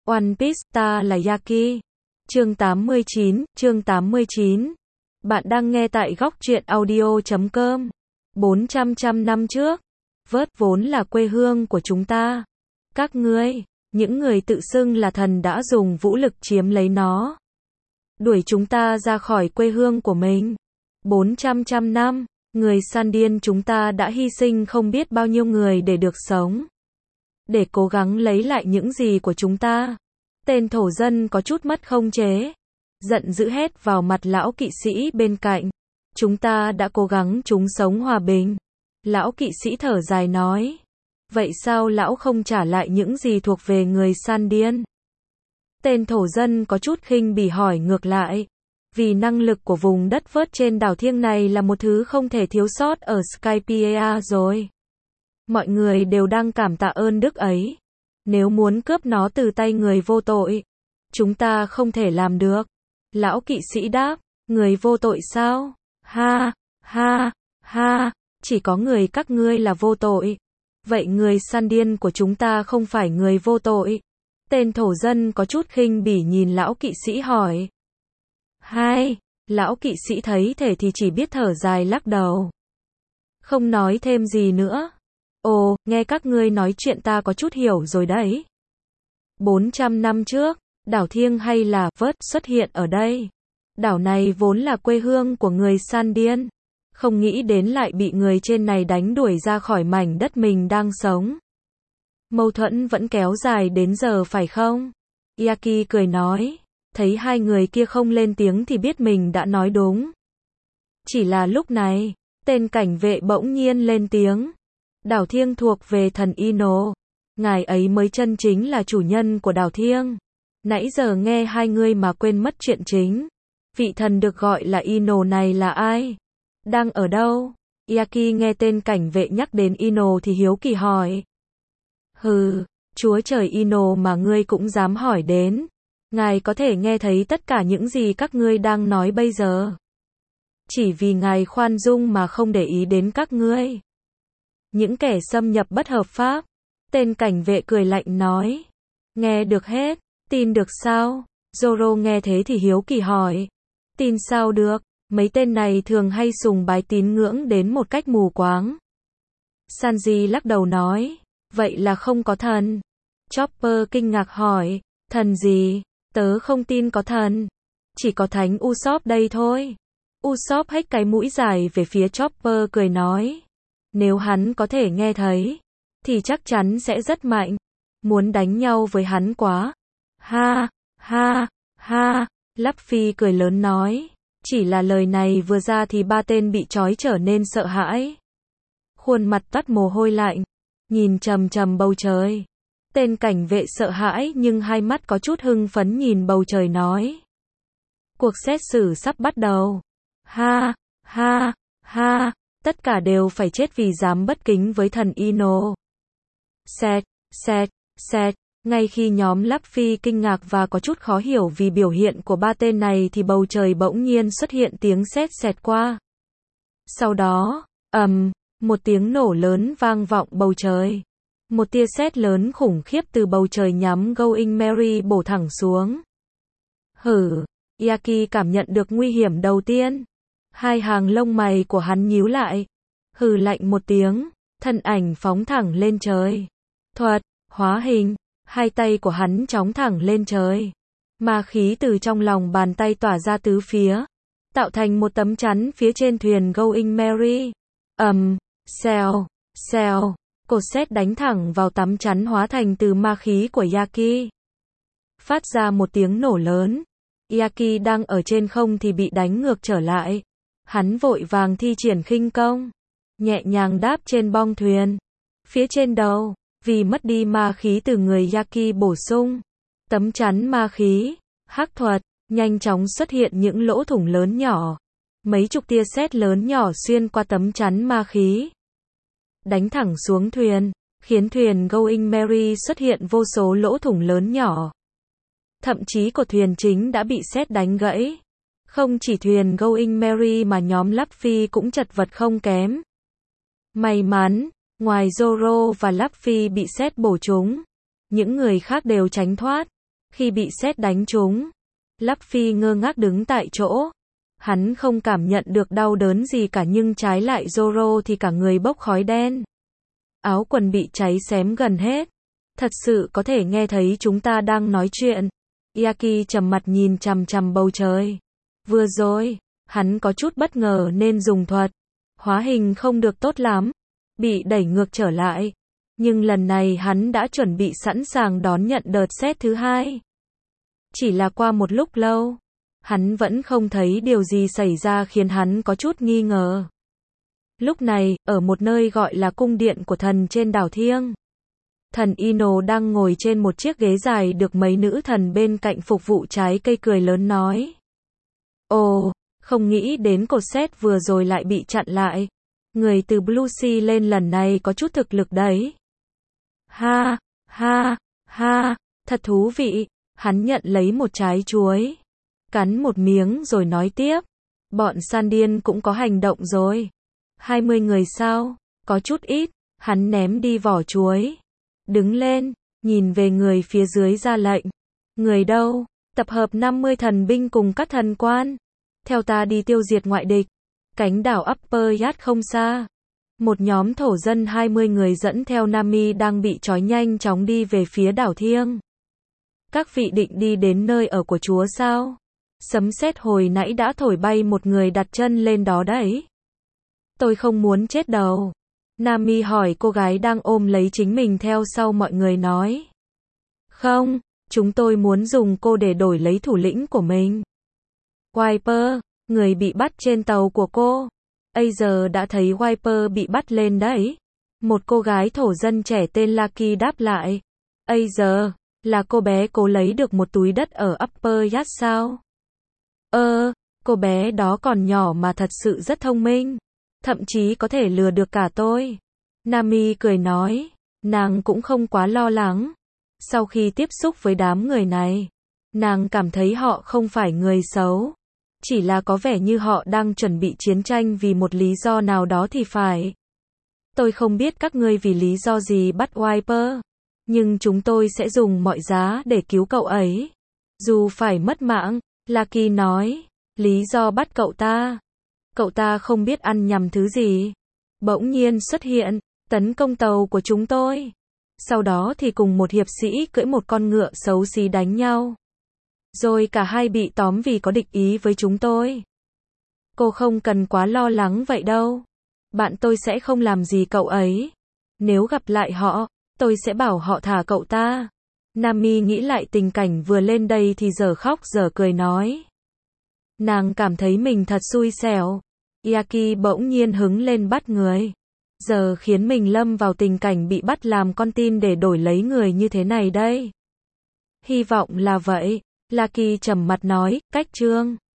One Piece, ta là Yaki. Chương 89. Bạn đang nghe tại góc truyện audio.com. 400 năm trước, Vớt vốn là quê hương của chúng ta. Các ngươi, những người tự xưng là thần đã dùng vũ lực chiếm lấy nó. Đuổi chúng ta ra khỏi quê hương của mình. 400 năm, người săn điên chúng ta đã hy sinh không biết bao nhiêu người để được sống. Để cố gắng lấy lại những gì của chúng ta. Tên thổ dân có chút mất khống chế. Giận dữ hét vào mặt lão kỵ sĩ bên cạnh. Chúng ta đã cố gắng chúng sống hòa bình. Lão kỵ sĩ thở dài nói. Vậy sao lão không trả lại những gì thuộc về người săn điên? Tên thổ dân có chút khinh bỉ hỏi ngược lại. Vì năng lực của vùng đất vớt trên đảo thiêng này là một thứ không thể thiếu sót ở Skypiea rồi. Mọi người đều đang cảm tạ ơn đức ấy. Nếu muốn cướp nó từ tay người vô tội, chúng ta không thể làm được. Lão kỵ sĩ đáp, người vô tội sao? Ha, ha, ha, chỉ có người các ngươi là vô tội. Vậy người săn điên của chúng ta không phải người vô tội. Tên thổ dân có chút khinh bỉ nhìn lão kỵ sĩ hỏi. Hai, lão kỵ sĩ thấy thế thì chỉ biết thở dài lắc đầu. Không nói thêm gì nữa. Ồ, nghe các ngươi nói chuyện ta có chút hiểu rồi đấy. 400 năm trước, đảo thiêng hay là Vớt xuất hiện ở đây. Đảo này vốn là quê hương của người săn điên. Không nghĩ đến lại bị người trên này đánh đuổi ra khỏi mảnh đất mình đang sống. Mâu thuẫn vẫn kéo dài đến giờ phải không? Yaki cười nói. Thấy hai người kia không lên tiếng thì biết mình đã nói đúng. Chỉ là lúc này, tên cảnh vệ bỗng nhiên lên tiếng. Đảo thiêng thuộc về thần Ino. Ngài ấy mới chân chính là chủ nhân của đảo thiêng. Nãy giờ nghe hai người mà quên mất chuyện chính. Vị thần được gọi là Ino này là ai? Đang ở đâu? Yaki nghe tên cảnh vệ nhắc đến Ino thì hiếu kỳ hỏi. Hừ, chúa trời Ino mà ngươi cũng dám hỏi đến. Ngài có thể nghe thấy tất cả những gì các ngươi đang nói bây giờ. Chỉ vì ngài khoan dung mà không để ý đến các ngươi. Những kẻ xâm nhập bất hợp pháp. Tên cảnh vệ cười lạnh nói. Nghe được hết, tin được sao? Zoro nghe thế thì hiếu kỳ hỏi. Tin sao được, mấy tên này thường hay sùng bái tín ngưỡng đến một cách mù quáng. Sanji lắc đầu nói. Vậy là không có thần. Chopper kinh ngạc hỏi. Thần gì? Tớ không tin có thần. Chỉ có thánh Usopp đây thôi. Usopp hếch cái mũi dài về phía Chopper cười nói. Nếu hắn có thể nghe thấy, thì chắc chắn sẽ rất mạnh. Muốn đánh nhau với hắn quá. Ha, ha, ha, Luffy cười lớn nói. Chỉ là lời này vừa ra thì ba tên bị trói trở nên sợ hãi. Khuôn mặt toát mồ hôi lạnh, nhìn trầm trầm bầu trời. Tên cảnh vệ sợ hãi nhưng hai mắt có chút hưng phấn nhìn bầu trời nói. Cuộc xét xử sắp bắt đầu. Ha, ha, ha, tất cả đều phải chết vì dám bất kính với thần Ino. Sẹt, sẹt, sẹt, ngay khi nhóm Luffy kinh ngạc và có chút khó hiểu vì biểu hiện của ba tên này thì bầu trời bỗng nhiên xuất hiện tiếng sét xẹt qua. Sau đó, một tiếng nổ lớn vang vọng bầu trời. Một tia sét lớn khủng khiếp từ bầu trời nhắm Going Merry bổ thẳng xuống. Hử, Yaki cảm nhận được nguy hiểm đầu tiên. Hai hàng lông mày của hắn nhíu lại. Hừ lạnh một tiếng, thân ảnh phóng thẳng lên trời. Thuật, hóa hình, hai tay của hắn chóng thẳng lên trời. Ma khí từ trong lòng bàn tay tỏa ra tứ phía, tạo thành một tấm chắn phía trên thuyền Going Merry. Xèo, xèo. Cột sét đánh thẳng vào tấm chắn hóa thành từ ma khí của Yaki. Phát ra một tiếng nổ lớn. Yaki đang ở trên không thì bị đánh ngược trở lại. Hắn vội vàng thi triển khinh công. Nhẹ nhàng đáp trên bong thuyền. Phía trên đầu, vì mất đi ma khí từ người Yaki bổ sung. Tấm chắn ma khí, hắc thuật, nhanh chóng xuất hiện những lỗ thủng lớn nhỏ. Mấy chục tia sét lớn nhỏ xuyên qua tấm chắn ma khí. Đánh thẳng xuống thuyền, khiến thuyền Going Merry xuất hiện vô số lỗ thủng lớn nhỏ. Thậm chí cột thuyền chính đã bị sét đánh gãy. Không chỉ thuyền Going Merry mà nhóm Luffy cũng chật vật không kém. May mắn, ngoài Zoro và Luffy bị sét bổ trúng, những người khác đều tránh thoát. Khi bị sét đánh trúng, Luffy ngơ ngác đứng tại chỗ. Hắn không cảm nhận được đau đớn gì cả nhưng trái lại Zoro thì cả người bốc khói đen. Áo quần bị cháy xém gần hết. Thật sự có thể nghe thấy chúng ta đang nói chuyện. Yaki trầm mặt nhìn chằm chằm bầu trời. Vừa rồi, hắn có chút bất ngờ nên dùng thuật. Hóa hình không được tốt lắm. Bị đẩy ngược trở lại. Nhưng lần này hắn đã chuẩn bị sẵn sàng đón nhận đợt sét thứ hai. Chỉ là qua một lúc lâu, hắn vẫn không thấy điều gì xảy ra khiến hắn có chút nghi ngờ. Lúc này, ở một nơi gọi là cung điện của thần trên đảo Thiêng, thần Ino đang ngồi trên một chiếc ghế dài được mấy nữ thần bên cạnh phục vụ trái cây cười lớn nói. Ồ, không nghĩ đến cột sét vừa rồi lại bị chặn lại. Người từ Blue Sea lên lần này có chút thực lực đấy. Ha, ha, ha, thật thú vị. Hắn nhận lấy một trái chuối, cắn một miếng rồi nói tiếp. Bọn Sandian cũng có hành động rồi. 20 người sao? Có chút ít. Hắn ném đi vỏ chuối. Đứng lên, nhìn về người phía dưới ra lệnh. Người đâu? Tập hợp 50 thần binh cùng các thần quan. Theo ta đi tiêu diệt ngoại địch. Cánh đảo Upper Yacht không xa. Một nhóm thổ dân 20 người dẫn theo Nami đang bị trói nhanh chóng đi về phía đảo Thiêng. Các vị định đi đến nơi ở của chúa sao? Sấm sét hồi nãy đã thổi bay một người đặt chân lên đó đấy. Tôi không muốn chết đâu. Nami hỏi cô gái đang ôm lấy chính mình theo sau mọi người nói. Không, chúng tôi muốn dùng cô để đổi lấy thủ lĩnh của mình. Wiper, người bị bắt trên tàu của cô. Giờ đã thấy Wiper bị bắt lên đấy. Một cô gái thổ dân trẻ tên Lucky đáp lại. Giờ, là cô bé cố lấy được một túi đất ở Upper Yacht sao? Cô bé đó còn nhỏ mà thật sự rất thông minh. Thậm chí có thể lừa được cả tôi. Nami cười nói. Nàng cũng không quá lo lắng. Sau khi tiếp xúc với đám người này, nàng cảm thấy họ không phải người xấu. Chỉ là có vẻ như họ đang chuẩn bị chiến tranh vì một lý do nào đó thì phải. Tôi không biết các ngươi vì lý do gì bắt Wiper. Nhưng chúng tôi sẽ dùng mọi giá để cứu cậu ấy. Dù phải mất mạng, Lucky nói. Lý do bắt cậu ta. Cậu ta không biết ăn nhầm thứ gì. Bỗng nhiên xuất hiện, tấn công tàu của chúng tôi. Sau đó thì cùng một hiệp sĩ cưỡi một con ngựa xấu xí đánh nhau. Rồi cả hai bị tóm vì có địch ý với chúng tôi. Cô không cần quá lo lắng vậy đâu. Bạn tôi sẽ không làm gì cậu ấy. Nếu gặp lại họ, tôi sẽ bảo họ thả cậu ta. Nami nghĩ lại tình cảnh vừa lên đây thì giờ khóc giờ cười nói. Nàng cảm thấy mình thật xui xẻo. Yaki bỗng nhiên hứng lên bắt người. Giờ khiến mình lâm vào tình cảnh bị bắt làm con tin để đổi lấy người như thế này đây. Hy vọng là vậy. Lucky trầm mặt nói, cách chương.